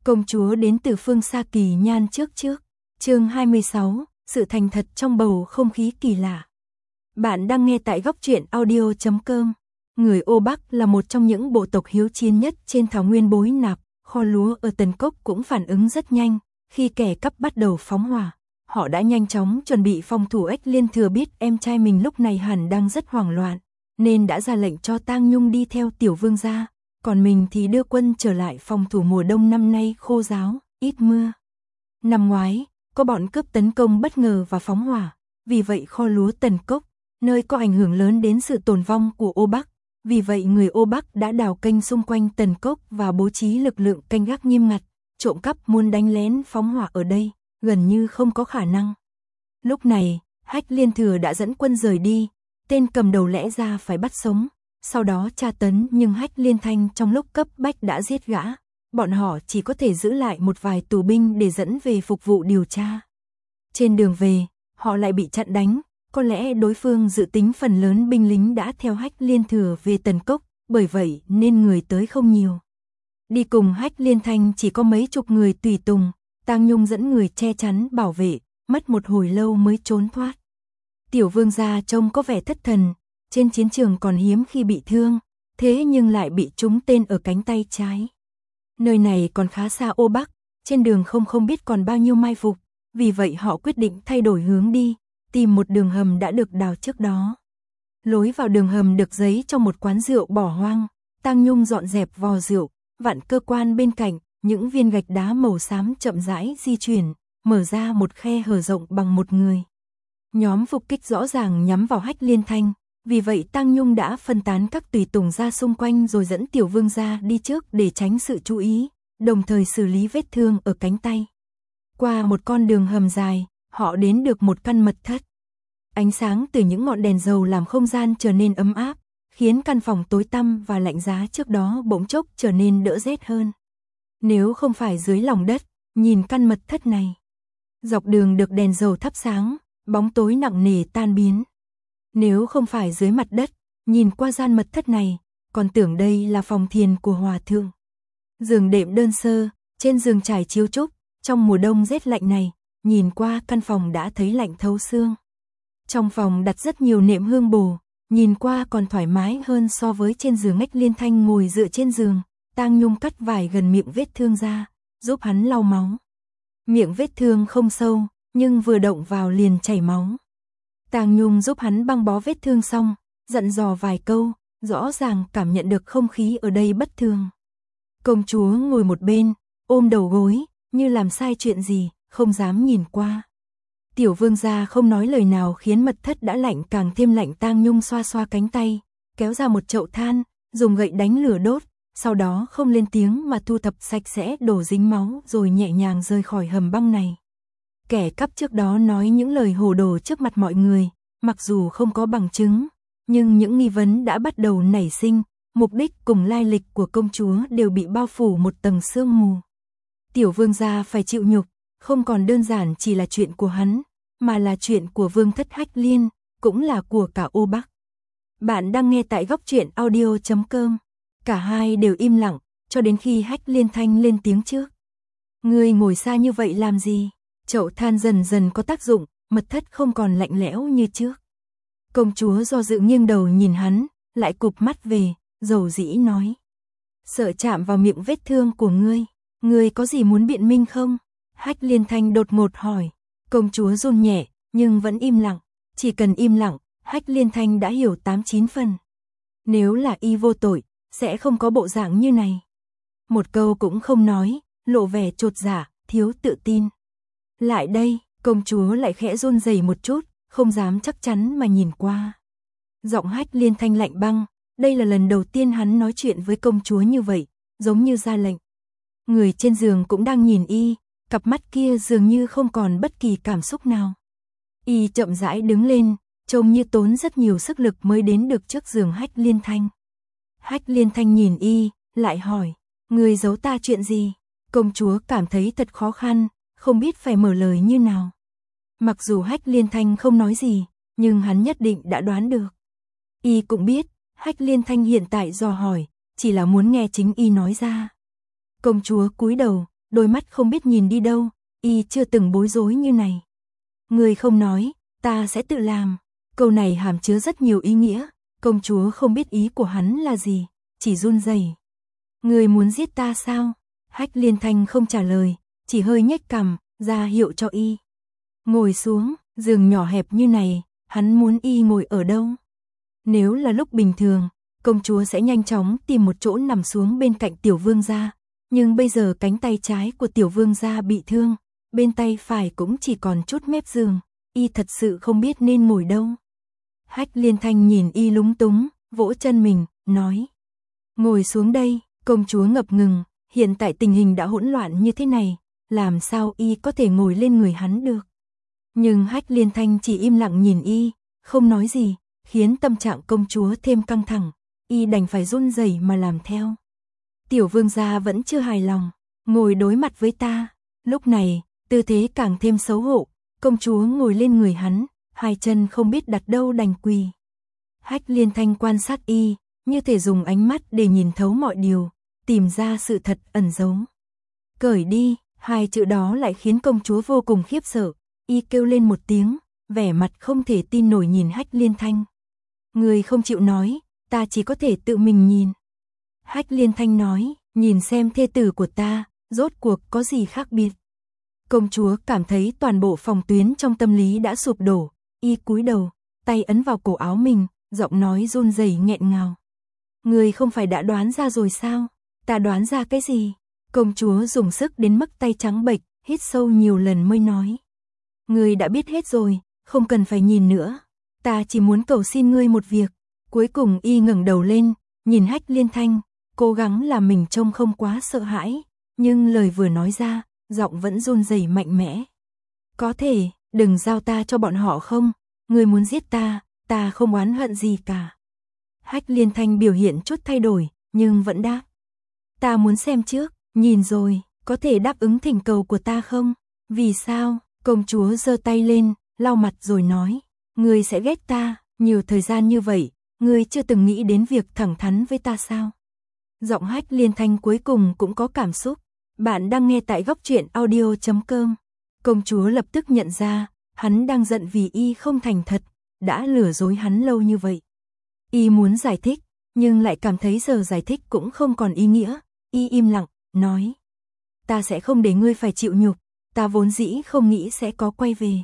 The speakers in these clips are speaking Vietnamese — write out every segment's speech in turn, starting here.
Công chúa đến từ phương xa kỳ nhan trước. Chương 26, sự thành thật trong bầu không khí kỳ lạ. Bạn đang nghe tại góc truyện audio.com. Người Ô Bắc là một trong những bộ tộc hiếu chiến nhất trên thảo nguyên Bối Nạp, kho lúa ở Tần Cốc cũng phản ứng rất nhanh, khi kẻ cắp bắt đầu phóng hỏa. Họ đã nhanh chóng chuẩn bị phòng thủ. Ếch Liên Thừa biết em trai mình lúc này hẳn đang rất hoảng loạn, nên đã ra lệnh cho Tang Nhung đi theo tiểu vương gia, còn mình thì đưa quân trở lại phòng thủ. Mùa đông năm nay khô ráo, ít mưa. Năm ngoái, có bọn cướp tấn công bất ngờ và phóng hỏa, vì vậy kho lúa Tần Cốc, nơi có ảnh hưởng lớn đến sự tồn vong của Ô Bắc. Vì vậy người Ô Bắc đã đào kênh xung quanh Tần Cốc và bố trí lực lượng canh gác nghiêm ngặt. Trộm cắp muốn đánh lén phóng hỏa ở đây gần như không có khả năng. Lúc này, Hách Liên Thừa đã dẫn quân rời đi, tên cầm đầu lẽ ra phải bắt sống, sau đó tra tấn, nhưng Hách Liên Thanh trong lúc cấp bách đã giết gã. Bọn họ chỉ có thể giữ lại một vài tù binh để dẫn về phục vụ điều tra. Trên đường về, họ lại bị chặn đánh, có lẽ đối phương dự tính phần lớn binh lính đã theo Hách Liên Thừa về Tần Cốc, bởi vậy nên người tới không nhiều. Đi cùng Hách Liên Thanh chỉ có mấy chục người tùy tùng, Tang Nhung dẫn người che chắn bảo vệ, mất một hồi lâu mới trốn thoát. Tiểu vương gia trông có vẻ thất thần, trên chiến trường còn hiếm khi bị thương, thế nhưng lại bị trúng tên ở cánh tay trái. Nơi này còn khá xa Ô Bắc, trên đường không biết còn bao nhiêu mai phục, vì vậy họ quyết định thay đổi hướng đi, tìm một đường hầm đã được đào trước đó. Lối vào đường hầm được giấy trong một quán rượu bỏ hoang, Tang Nhung dọn dẹp vò rượu, vặn cơ quan bên cạnh, những viên gạch đá màu xám chậm rãi di chuyển, mở ra một khe hở rộng bằng một người. Nhóm phục kích rõ ràng nhắm vào Hách Liên Thanh, vì vậy Tang Nhung đã phân tán các tùy tùng ra xung quanh rồi dẫn tiểu vương gia đi trước để tránh sự chú ý, đồng thời xử lý vết thương ở cánh tay. Qua một con đường hầm dài, họ đến được một căn mật thất. Ánh sáng từ những ngọn đèn dầu làm không gian trở nên ấm áp, khiến căn phòng tối tăm và lạnh giá trước đó bỗng chốc trở nên đỡ rét hơn. Nếu không phải dưới lòng đất, nhìn căn mật thất này, dọc đường được đèn dầu thắp sáng, bóng tối nặng nề tan biến. Nếu không phải dưới mặt đất, nhìn qua gian mật thất này, còn tưởng đây là phòng thiền của hòa thượng. Giường đệm đơn sơ, trên giường trải chiếu trúc, trong mùa đông rét lạnh này, nhìn qua căn phòng đã thấy lạnh thấu xương. Trong phòng đặt rất nhiều nệm hương bồ, nhìn qua còn thoải mái hơn so với trên giường. Hách Liên Thanh ngồi dựa trên giường, Tang Nhung cắt vải gần miệng vết thương ra, giúp hắn lau máu. Miệng vết thương không sâu, nhưng vừa động vào liền chảy máu. Tang Nhung giúp hắn băng bó vết thương xong, dặn dò vài câu, rõ ràng cảm nhận được không khí ở đây bất thường. Công chúa ngồi một bên, ôm đầu gối, như làm sai chuyện gì, không dám nhìn qua. Tiểu vương gia không nói lời nào khiến mật thất đã lạnh càng thêm lạnh. Tang Nhung xoa xoa cánh tay, kéo ra một chậu than, dùng gậy đánh lửa đốt, sau đó không lên tiếng mà thu thập sạch sẽ đổ dính máu rồi nhẹ nhàng rời khỏi hầm băng này. Kẻ cắp trước đó nói những lời hồ đồ trước mặt mọi người, mặc dù không có bằng chứng, nhưng những nghi vấn đã bắt đầu nảy sinh, mục đích cùng lai lịch của công chúa đều bị bao phủ một tầng sương mù. Tiểu vương gia phải chịu nhục, không còn đơn giản chỉ là chuyện của hắn, mà là chuyện của vương thất Hách Liên, cũng là của cả Ô Bắc. Bạn đang nghe tại góc truyện audio.com. Cả hai đều im lặng, cho đến khi Hách Liên Thanh lên tiếng trước. Ngươi ngồi xa như vậy làm gì? Chậu than dần dần có tác dụng, mật thất không còn lạnh lẽo như trước. Công chúa do dự nghiêng đầu nhìn hắn, lại cụp mắt về, dầu dĩ nói. Sợ chạm vào miệng vết thương của ngươi có gì muốn biện minh không? Hách Liên Thanh đột ngột hỏi. Công chúa run nhẹ, nhưng vẫn im lặng. Chỉ cần im lặng, Hách Liên Thanh đã hiểu 8-9 phần. Nếu là y vô tội, sẽ không có bộ dạng như này. Một câu cũng không nói, lộ vẻ chột dạ, thiếu tự tin. Lại đây, công chúa lại khẽ run rẩy một chút, không dám chắc chắn mà nhìn qua. Giọng Hách Liên Thanh lạnh băng, đây là lần đầu tiên hắn nói chuyện với công chúa như vậy, giống như ra lệnh. Người trên giường cũng đang nhìn y, cặp mắt kia dường như không còn bất kỳ cảm xúc nào. Y chậm rãi đứng lên, trông như tốn rất nhiều sức lực mới đến được trước giường Hách Liên Thanh. Hách Liên Thanh nhìn y, lại hỏi, ngươi giấu ta chuyện gì? Công chúa cảm thấy thật khó khăn, không biết phải mở lời như nào. Mặc dù Hách Liên Thanh không nói gì, nhưng hắn nhất định đã đoán được. Y cũng biết, Hách Liên Thanh hiện tại dò hỏi, chỉ là muốn nghe chính y nói ra. Công chúa cúi đầu, đôi mắt không biết nhìn đi đâu, y chưa từng bối rối như này. Ngươi không nói, ta sẽ tự làm. Câu này hàm chứa rất nhiều ý nghĩa, công chúa không biết ý của hắn là gì, chỉ run rẩy. Ngươi muốn giết ta sao? Hách Liên Thanh không trả lời, chỉ hơi nhếch cằm, ra hiệu cho y ngồi xuống. Giường nhỏ hẹp như này, hắn muốn y ngồi ở đâu? Nếu là lúc bình thường, công chúa sẽ nhanh chóng tìm một chỗ nằm xuống bên cạnh tiểu vương gia, nhưng bây giờ cánh tay trái của tiểu vương gia bị thương, bên tay phải cũng chỉ còn chút mép giường, y thật sự không biết nên ngồi đâu. Hách Liên Thanh nhìn y lúng túng, vỗ chân mình, nói: ngồi xuống đây. Công chúa ngập ngừng, hiện tại tình hình đã hỗn loạn như thế này, làm sao y có thể ngồi lên người hắn được. Nhưng Hách Liên Thanh chỉ im lặng nhìn y, không nói gì, khiến tâm trạng công chúa thêm căng thẳng, y đành phải run rẩy mà làm theo. Tiểu vương gia vẫn chưa hài lòng, ngồi đối mặt với ta. Lúc này, tư thế càng thêm xấu hổ, công chúa ngồi lên người hắn, hai chân không biết đặt đâu đành quỳ. Hách Liên Thanh quan sát y, như thể dùng ánh mắt để nhìn thấu mọi điều, tìm ra sự thật ẩn giấu. Cởi đi, hai chữ đó lại khiến công chúa vô cùng khiếp sợ, y kêu lên một tiếng, vẻ mặt không thể tin nổi nhìn Hách Liên Thanh. Người không chịu nói, ta chỉ có thể tự mình nhìn. Hách Liên Thanh nói, nhìn xem thê tử của ta, rốt cuộc có gì khác biệt. Công chúa cảm thấy toàn bộ phòng tuyến trong tâm lý đã sụp đổ, y cúi đầu, tay ấn vào cổ áo mình, giọng nói run rẩy nghẹn ngào. Người không phải đã đoán ra rồi sao? Ta đoán ra cái gì? Công chúa dùng sức đến mức tay trắng bệch, hít sâu nhiều lần mới nói. Ngươi đã biết hết rồi, không cần phải nhìn nữa. Ta chỉ muốn cầu xin ngươi một việc. Cuối cùng y ngẩng đầu lên, nhìn Hách Liên Thanh, cố gắng làm mình trông không quá sợ hãi, nhưng lời vừa nói ra, giọng vẫn run rẩy mạnh mẽ. Có thể, đừng giao ta cho bọn họ không? Ngươi muốn giết ta, ta không oán hận gì cả. Hách Liên Thanh biểu hiện chút thay đổi, nhưng vẫn đáp. Ta muốn xem trước, nhìn rồi, có thể đáp ứng thỉnh cầu của ta không? Vì sao? Công chúa giơ tay lên, lau mặt rồi nói. Ngươi sẽ ghét ta, nhiều thời gian như vậy, ngươi chưa từng nghĩ đến việc thẳng thắn với ta sao? Giọng Hách Liên Thanh cuối cùng cũng có cảm xúc. Bạn đang nghe tại góc truyện audio.com. Công chúa lập tức nhận ra, hắn đang giận vì y không thành thật, đã lừa dối hắn lâu như vậy. Y muốn giải thích, nhưng lại cảm thấy giờ giải thích cũng không còn ý nghĩa. Y im lặng, nói. Ta sẽ không để ngươi phải chịu nhục, ta vốn dĩ không nghĩ sẽ có quay về.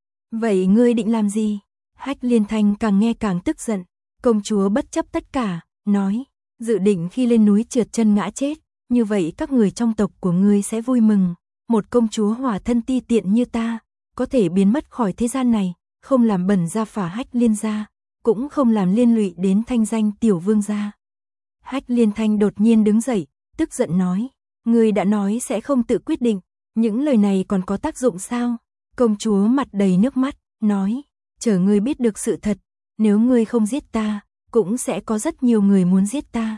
Vậy ngươi định làm gì? Hách Liên Thanh càng nghe càng tức giận. Công chúa bất chấp tất cả, nói. Dự định khi lên núi trượt chân ngã chết, như vậy các người trong tộc của ngươi sẽ vui mừng. Một công chúa hỏa thân ti tiện như ta, có thể biến mất khỏi thế gian này, không làm bẩn gia phả Hách Liên gia, cũng không làm liên lụy đến thanh danh tiểu vương gia. Hách Liên Thanh đột nhiên đứng dậy, tức giận nói. Ngươi đã nói sẽ không tự quyết định, những lời này còn có tác dụng sao? Công chúa mặt đầy nước mắt, nói. Chờ ngươi biết được sự thật, nếu ngươi không giết ta, cũng sẽ có rất nhiều người muốn giết ta.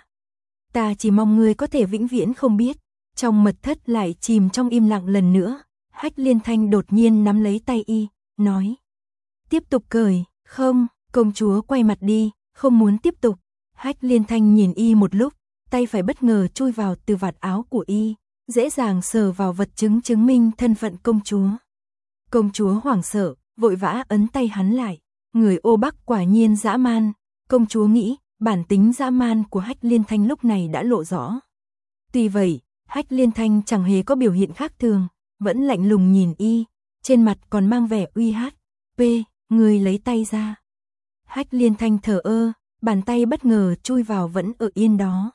Ta chỉ mong ngươi có thể vĩnh viễn không biết. Trong mật thất lại chìm trong im lặng lần nữa, Hách Liên Thanh đột nhiên nắm lấy tay y, nói. Tiếp tục cởi, không, công chúa quay mặt đi, không muốn tiếp tục. Hách Liên Thanh nhìn y một lúc, tay phải bất ngờ chui vào từ vạt áo của y, dễ dàng sờ vào vật chứng chứng minh thân phận công chúa. Công chúa hoảng sợ, vội vã ấn tay hắn lại. Người ô Bắc quả nhiên dã man. Công chúa nghĩ, bản tính dã man của Hách Liên Thanh lúc này đã lộ rõ. Tuy vậy, Hách Liên Thanh chẳng hề có biểu hiện khác thường, vẫn lạnh lùng nhìn y, trên mặt còn mang vẻ uy hát. Người lấy tay ra. Hách Liên Thanh thờ ơ, bàn tay bất ngờ chui vào vẫn ở yên đó.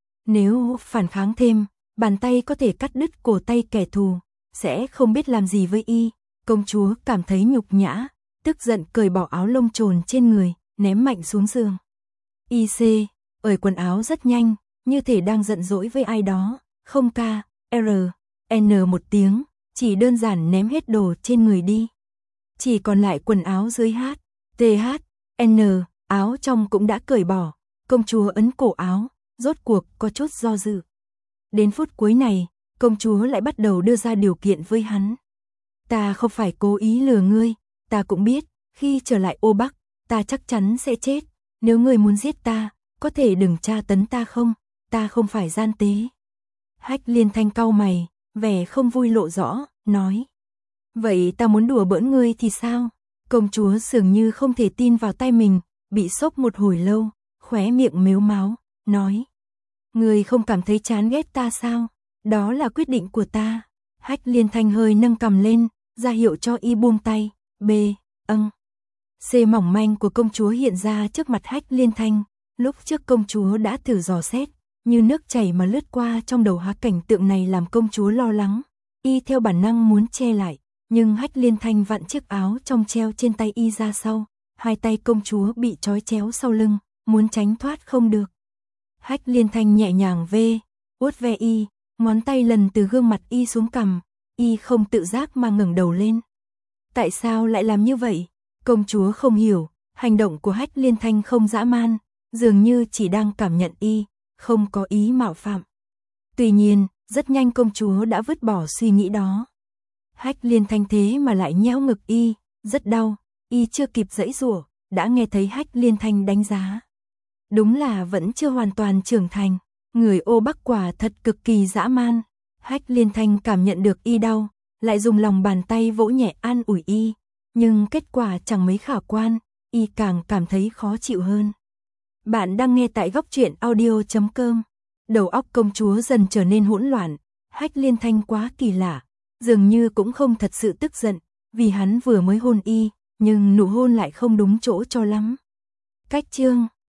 Nếu phản kháng thêm, bàn tay có thể cắt đứt cổ tay kẻ thù, sẽ không biết làm gì với y. Công chúa cảm thấy nhục nhã, tức giận cởi bỏ áo lông trồn trên người, ném mạnh xuống giường. IC, ởi quần áo rất nhanh, như thể đang giận dỗi với ai đó. Không ca, N một tiếng, chỉ đơn giản ném hết đồ trên người đi. Chỉ còn lại quần áo dưới N, áo trong cũng đã cởi bỏ. Công chúa ấn cổ áo, rốt cuộc có chút do dự. Đến phút cuối này, công chúa lại bắt đầu đưa ra điều kiện với hắn. Ta không phải cố ý lừa ngươi, ta cũng biết, khi trở lại ô Bắc, ta chắc chắn sẽ chết. Nếu ngươi muốn giết ta, có thể đừng tra tấn ta không, ta không phải gian tế. Hách Liên Thanh cau mày, vẻ không vui lộ rõ, nói. Vậy ta muốn đùa bỡn ngươi thì sao? Công chúa dường như không thể tin vào tai mình, bị sốc một hồi lâu, khóe miệng mếu máo, nói. Ngươi không cảm thấy chán ghét ta sao? Đó là quyết định của ta. Hách Liên Thanh hơi nâng cằm lên, ra hiệu cho y buông tay. B. C mỏng manh của công chúa hiện ra trước mặt Hách Liên Thanh. Lúc trước công chúa đã thử dò xét, như nước chảy mà lướt qua trong đầu Há cảnh tượng này làm công chúa lo lắng. Y theo bản năng muốn che lại, nhưng Hách Liên Thanh vặn chiếc áo trong treo trên tay y ra sau. Hai tay công chúa bị trói chéo sau lưng, muốn tránh thoát không được. Hách Liên Thanh nhẹ nhàng vuốt ve y, ngón tay lần từ gương mặt y xuống cằm, y không tự giác mà ngẩng đầu lên. Tại sao lại làm như vậy? Công chúa không hiểu, hành động của Hách Liên Thanh không dã man, dường như chỉ đang cảm nhận y, không có ý mạo phạm. Tuy nhiên, rất nhanh công chúa đã vứt bỏ suy nghĩ đó. Hách Liên Thanh thế mà lại nhéo ngực y, rất đau, y chưa kịp giãy giụa, đã nghe thấy Hách Liên Thanh đánh giá. Đúng là vẫn chưa hoàn toàn trưởng thành, người ô Bắc quả thật cực kỳ dã man. Hách Liên Thanh cảm nhận được y đau, lại dùng lòng bàn tay vỗ nhẹ an ủi y, nhưng kết quả chẳng mấy khả quan, y càng cảm thấy khó chịu hơn. Bạn đang nghe tại Góc Truyện Audio.com. Đầu óc công chúa dần trở nên hỗn loạn, Hách Liên Thanh quá kỳ lạ, dường như cũng không thật sự tức giận, vì hắn vừa mới hôn y, nhưng nụ hôn lại không đúng chỗ cho lắm. Cách chương